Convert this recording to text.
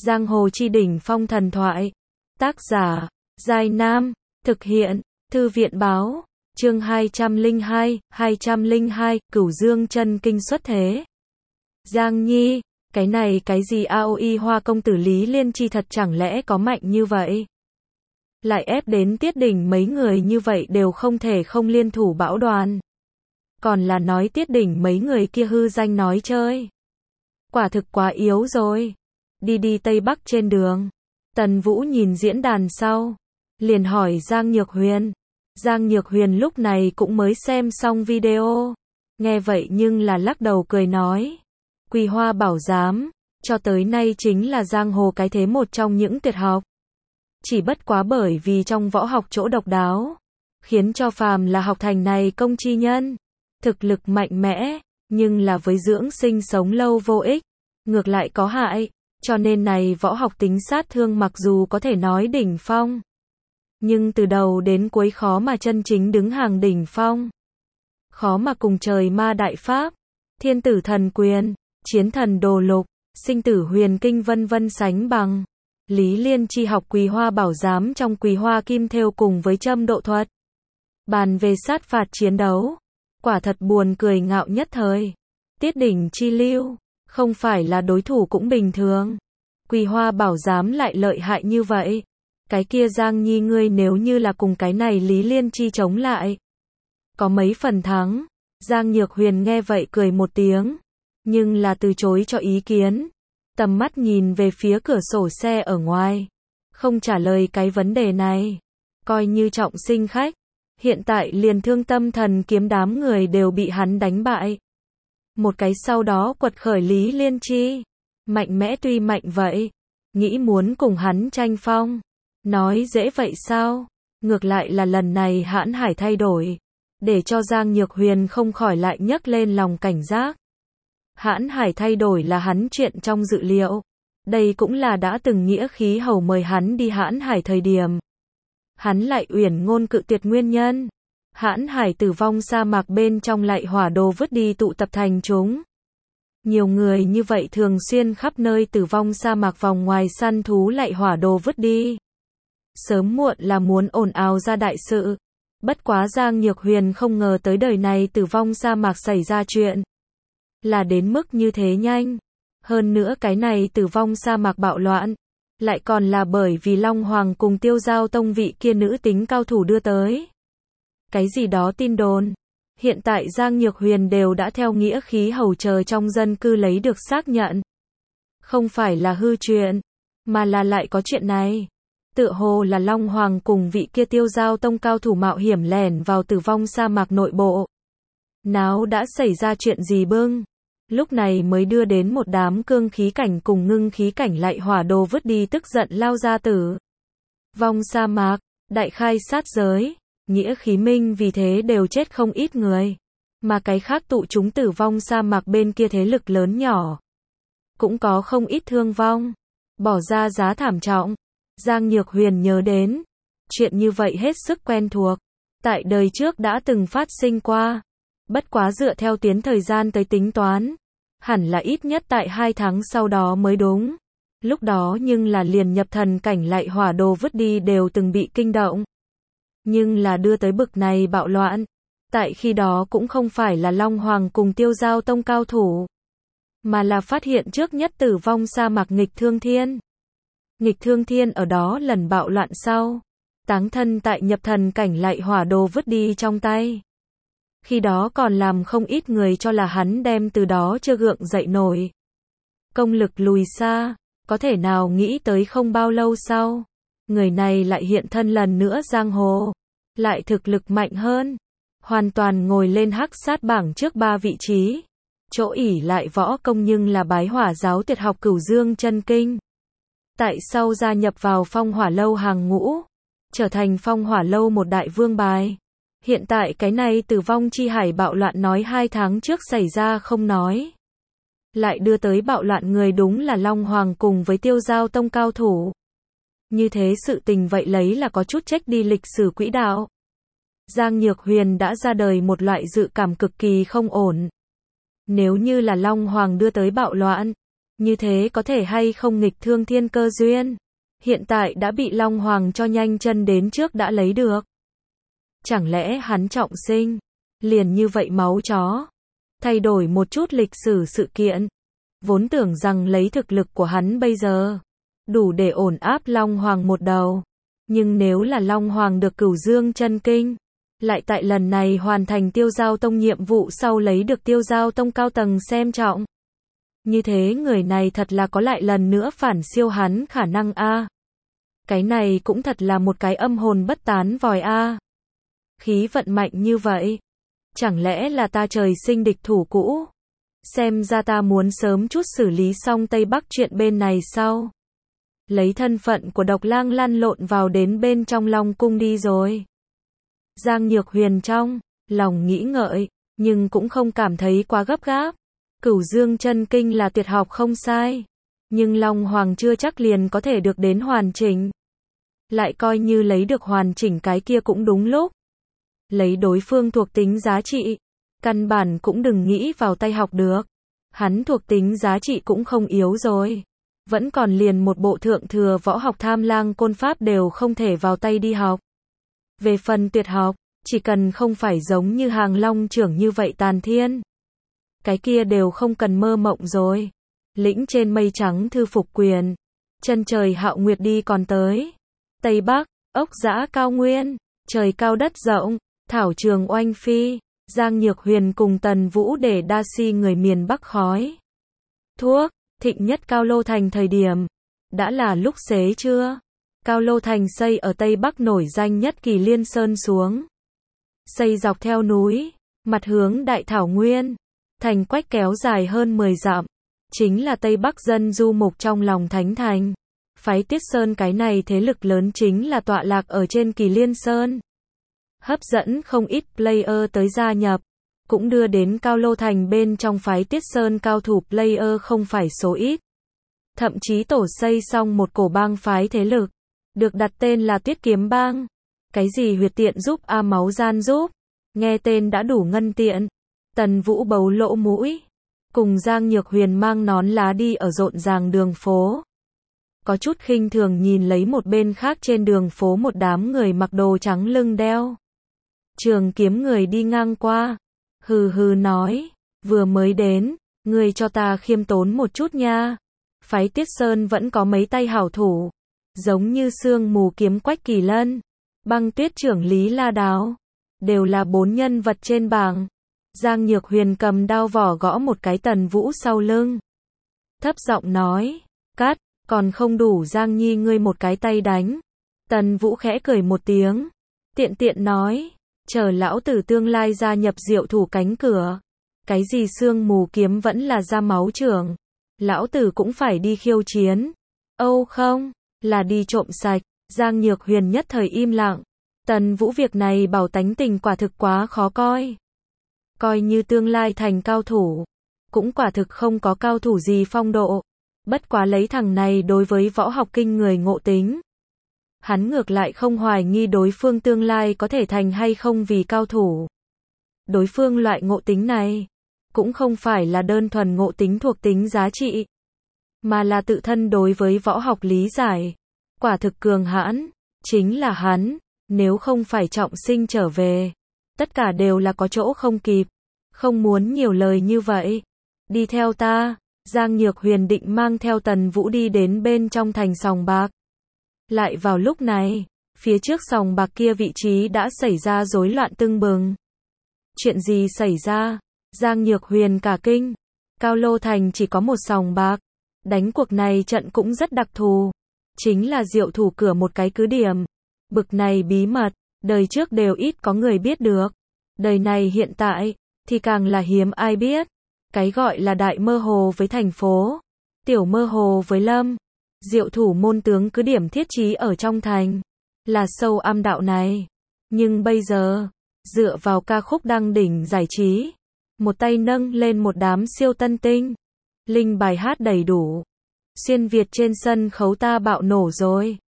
Giang hồ chi đỉnh phong thần thoại. Tác giả, Giai Nam. Thực hiện, Thư viện Báo. Chương 202, Cửu Dương chân kinh xuất thế. Giang Nhi, cái này cái gì AOI Hoa công tử Lý Liên Chi thật chẳng lẽ có mạnh như vậy? Lại ép đến Tiết Đỉnh mấy người như vậy đều không thể không liên thủ bão đoàn. Còn là nói Tiết Đỉnh mấy người kia hư danh nói chơi. Quả thực quá yếu rồi. Đi Tây Bắc trên đường. Tần Vũ nhìn diễn đàn sau. Liền hỏi Giang Nhược Huyền. Giang Nhược Huyền lúc này cũng mới xem xong video. Nghe vậy nhưng là lắc đầu cười nói. Quỳ Hoa Bảo Giám, cho tới nay chính là giang hồ cái thế một trong những tuyệt học. Chỉ bất quá bởi vì trong võ học chỗ độc đáo, khiến cho phàm là học thành này công chi nhân, thực lực mạnh mẽ, nhưng là với dưỡng sinh sống lâu vô ích, ngược lại có hại, cho nên này võ học tính sát thương mặc dù có thể nói đỉnh phong, nhưng từ đầu đến cuối khó mà chân chính đứng hàng đỉnh phong. Khó mà cùng trời ma đại pháp, thiên tử thần quyền, chiến thần đồ lục, sinh tử huyền kinh vân vân sánh bằng. Lý Liên Chi học Quỳ Hoa Bảo Giám trong Quỳ Hoa Kim Thêu cùng với châm độ thuật. Bàn về sát phạt chiến đấu, quả thật buồn cười ngạo nhất thời. Tiết Đỉnh chi lưu, không phải là đối thủ cũng bình thường. Quỳ Hoa Bảo Giám lại lợi hại như vậy. Cái kia Giang Nhi ngươi nếu như là cùng cái này Lý Liên Chi chống lại, có mấy phần thắng. Giang Nhược Huyền nghe vậy cười một tiếng, nhưng là từ chối cho ý kiến. Tầm mắt nhìn về phía cửa sổ xe ở ngoài, không trả lời cái vấn đề này. Coi như trọng sinh khách, hiện tại liền Thương Tâm Thần Kiếm đám người đều bị hắn đánh bại. Một cái sau đó quật khởi Lý Liên Chi, mạnh mẽ tuy mạnh vậy, nghĩ muốn cùng hắn tranh phong, nói dễ vậy sao? Ngược lại là lần này Hãn Hải thay đổi, để cho Giang Nhược Huyền không khỏi lại nhấc lên lòng cảnh giác. Hãn Hải thay đổi là hắn chuyện trong dự liệu. Đây cũng là đã từng nghĩa khí hầu mời hắn đi Hãn Hải thời điểm. Hắn lại uyển ngôn cự tuyệt nguyên nhân. Hãn Hải tử vong sa mạc bên trong lại hỏa đồ vứt đi tụ tập thành chúng. Nhiều người như vậy thường xuyên khắp nơi tử vong sa mạc vòng ngoài săn thú lại hỏa đồ vứt đi. Sớm muộn là muốn ồn ào ra đại sự. Bất quá Giang Nhược Huyền không ngờ tới đời này tử vong sa mạc xảy ra chuyện. Là đến mức như thế nhanh. Hơn nữa cái này tử vong sa mạc bạo loạn, lại còn là bởi vì Long Hoàng cùng Tiêu Giao Tông vị kia nữ tính cao thủ đưa tới. Cái gì đó tin đồn. Hiện tại Giang Nhược Huyền đều đã theo nghĩa khí hầu chờ trong dân cư lấy được xác nhận. Không phải là hư chuyện, mà là lại có chuyện này. Tựa hồ là Long Hoàng cùng vị kia Tiêu Giao Tông cao thủ mạo hiểm lẻn vào tử vong sa mạc nội bộ. Nào đã xảy ra chuyện gì bưng? Lúc này mới đưa đến một đám cương khí cảnh cùng ngưng khí cảnh lại hỏa đồ vứt đi tức giận lao ra tử vong sa mạc, đại khai sát giới, nghĩa khí minh vì thế đều chết không ít người. Mà cái khác tụ chúng tử vong sa mạc bên kia thế lực lớn nhỏ, cũng có không ít thương vong, bỏ ra giá thảm trọng. Giang Nhược Huyền nhớ đến, chuyện như vậy hết sức quen thuộc, tại đời trước đã từng phát sinh qua. Bất quá dựa theo tiến thời gian tới tính toán, hẳn là ít nhất tại 2 tháng sau đó mới đúng. Lúc đó nhưng là liền nhập thần cảnh lại hỏa đồ vứt đi đều từng bị kinh động. Nhưng là đưa tới bực này bạo loạn, tại khi đó cũng không phải là Long Hoàng cùng Tiêu Giao Tông cao thủ, mà là phát hiện trước nhất tử vong sa mạc Nghịch Thương Thiên. Nghịch Thương Thiên ở đó lần bạo loạn sau, táng thân tại nhập thần cảnh lại hỏa đồ vứt đi trong tay. Khi đó còn làm không ít người cho là hắn đem từ đó chưa gượng dậy nổi. Công lực lùi xa, có thể nào nghĩ tới không bao lâu sau, người này lại hiện thân lần nữa giang hồ, lại thực lực mạnh hơn, hoàn toàn ngồi lên hắc sát bảng trước 3 vị trí. Chỗ ỷ lại võ công nhưng là bái hỏa giáo tuyệt học Cửu Dương chân kinh. Tại sau gia nhập vào Phong Hỏa Lâu hàng ngũ, trở thành Phong Hỏa Lâu một đại vương bài. Hiện tại cái này tử vong chi hải bạo loạn nói 2 tháng trước xảy ra không nói, lại đưa tới bạo loạn người đúng là Long Hoàng cùng với Tiêu Giao Tông cao thủ. Như thế sự tình vậy lấy là có chút trách đi lịch sử quỹ đạo. Giang Nhược Huyền đã ra đời một loại dự cảm cực kỳ không ổn. Nếu như là Long Hoàng đưa tới bạo loạn, Như thế có thể hay không nghịch thương thiên cơ duyên. Hiện tại đã bị Long Hoàng cho nhanh chân đến trước đã lấy được. Chẳng lẽ hắn trọng sinh, liền như vậy máu chó. Thay đổi một chút lịch sử sự kiện. Vốn tưởng rằng lấy thực lực của hắn bây giờ, đủ để ổn áp Long Hoàng một đầu. Nhưng nếu là Long Hoàng được Cửu Dương chân kinh, lại tại lần này hoàn thành Tiêu Giao Tông nhiệm vụ sau lấy được Tiêu Giao Tông cao tầng xem trọng. Như thế người này thật là có lại lần nữa phản siêu hắn khả năng a. Cái này cũng thật là một cái âm hồn bất tán vòi a. Khí vận mạnh như vậy, chẳng lẽ là ta trời sinh địch thủ cũ? Xem ra ta muốn sớm chút xử lý xong Tây Bắc chuyện bên này sau. Lấy thân phận của Độc Lang lăn lộn vào đến bên trong Long cung đi rồi. Giang Nhược Huyền trong lòng nghĩ ngợi, nhưng cũng không cảm thấy quá gấp gáp. Cửu Dương chân kinh là tuyệt học không sai, nhưng Long Hoàng chưa chắc liền có thể được đến hoàn chỉnh. Lại coi như lấy được hoàn chỉnh cái kia cũng đúng lúc. Lấy đối phương thuộc tính giá trị, căn bản cũng đừng nghĩ vào tay học được. Hắn thuộc tính giá trị cũng không yếu rồi. Vẫn còn liền một bộ thượng thừa võ học Tham Lang côn pháp đều không thể vào tay đi học. Về phần tuyệt học, chỉ cần không phải giống như Hàng Long trưởng như vậy tàn thiên, cái kia đều không cần mơ mộng rồi. Lĩnh trên mây trắng thư phục quyền, chân trời hạo nguyệt đi còn tới. Tây Bắc, ốc dã cao nguyên, trời cao đất rộng, thảo trường oanh phi. Giang Nhược Huyền cùng Tần Vũ để đa si người miền Bắc khói thuốc. Thịnh nhất Cao Lô Thành thời điểm, đã là lúc xế chưa? Cao Lô Thành xây ở Tây Bắc nổi danh nhất Kỳ Liên Sơn xuống. Xây dọc theo núi, mặt hướng đại thảo nguyên, thành quách kéo dài hơn 10 dặm, chính là Tây Bắc dân du mục trong lòng thánh thành. Phái Tiết Sơn cái này thế lực lớn chính là tọa lạc ở trên Kỳ Liên Sơn. Hấp dẫn không ít player tới gia nhập, cũng đưa đến Cao Lô Thành bên trong phái Tiết Sơn cao thủ player không phải số ít. Thậm chí tổ xây xong một cổ bang phái thế lực, được đặt tên là Tuyết Kiếm Bang. Cái gì huyệt tiện giúp a máu gian giúp, nghe tên đã đủ ngân tiện. Tần Vũ bấu lỗ mũi, cùng Giang Nhược Huyền mang nón lá đi ở rộn ràng đường phố. Có chút khinh thường nhìn lấy một bên khác trên đường phố một đám người mặc đồ trắng lưng đeo trường kiếm người đi ngang qua. Hừ hừ nói, vừa mới đến, ngươi cho ta khiêm tốn một chút nha. Phái Tiết Sơn vẫn có mấy tay hảo thủ, giống như Sương Mù Kiếm Quách Kỳ Lân, Băng Tuyết trưởng Lý La Đáo, đều là 4 nhân vật trên bảng. Giang Nhược Huyền cầm đao vỏ gõ một cái Tần Vũ sau lưng, thấp giọng nói, cắt, còn không đủ Giang Nhi ngươi một cái tay đánh. Tần Vũ khẽ cười một tiếng, tiện tiện nói, chờ lão tử tương lai gia nhập Diệu Thủ cánh cửa. Cái gì Sương Mù Kiếm vẫn là ra máu trưởng, lão tử cũng phải đi khiêu chiến. Âu không, là đi trộm sạch. Giang Nhược Huyền nhất thời im lặng. Tần Vũ việc này bảo tánh tình quả thực quá khó coi. Coi như tương lai thành cao thủ, cũng quả thực không có cao thủ gì phong độ. Bất quá lấy thằng này đối với võ học kinh người ngộ tính, hắn ngược lại không hoài nghi đối phương tương lai có thể thành hay không vì cao thủ. Đối phương loại ngộ tính này, cũng không phải là đơn thuần ngộ tính thuộc tính giá trị, mà là tự thân đối với võ học lý giải. Quả thực cường hãn, chính là hắn, nếu không phải trọng sinh trở về, tất cả đều là có chỗ không kịp. Không muốn nhiều lời như vậy. Đi theo ta. Giang Nhược Huyền định mang theo Tần Vũ đi đến bên trong thành sòng bạc. Lại vào lúc này, phía trước sòng bạc kia vị trí đã xảy ra rối loạn tưng bừng. Chuyện gì xảy ra? Giang Nhược Huyền cả kinh. Cao Lô Thành chỉ có một sòng bạc. Đánh cuộc này trận cũng rất đặc thù. Chính là Diệu Thủ cửa một cái cứ điểm. Bực này bí mật, đời trước đều ít có người biết được. Đời này hiện tại, thì càng là hiếm ai biết. Cái gọi là đại mơ hồ với thành phố, tiểu mơ hồ với lâm. Diệu Thủ môn tướng cứ điểm thiết trí ở trong thành, là sâu âm đạo này. Nhưng bây giờ, dựa vào ca khúc đăng đỉnh giải trí, một tay nâng lên một đám siêu tân tinh, linh bài hát đầy đủ, xuyên Việt trên sân khấu ta bạo nổ rồi.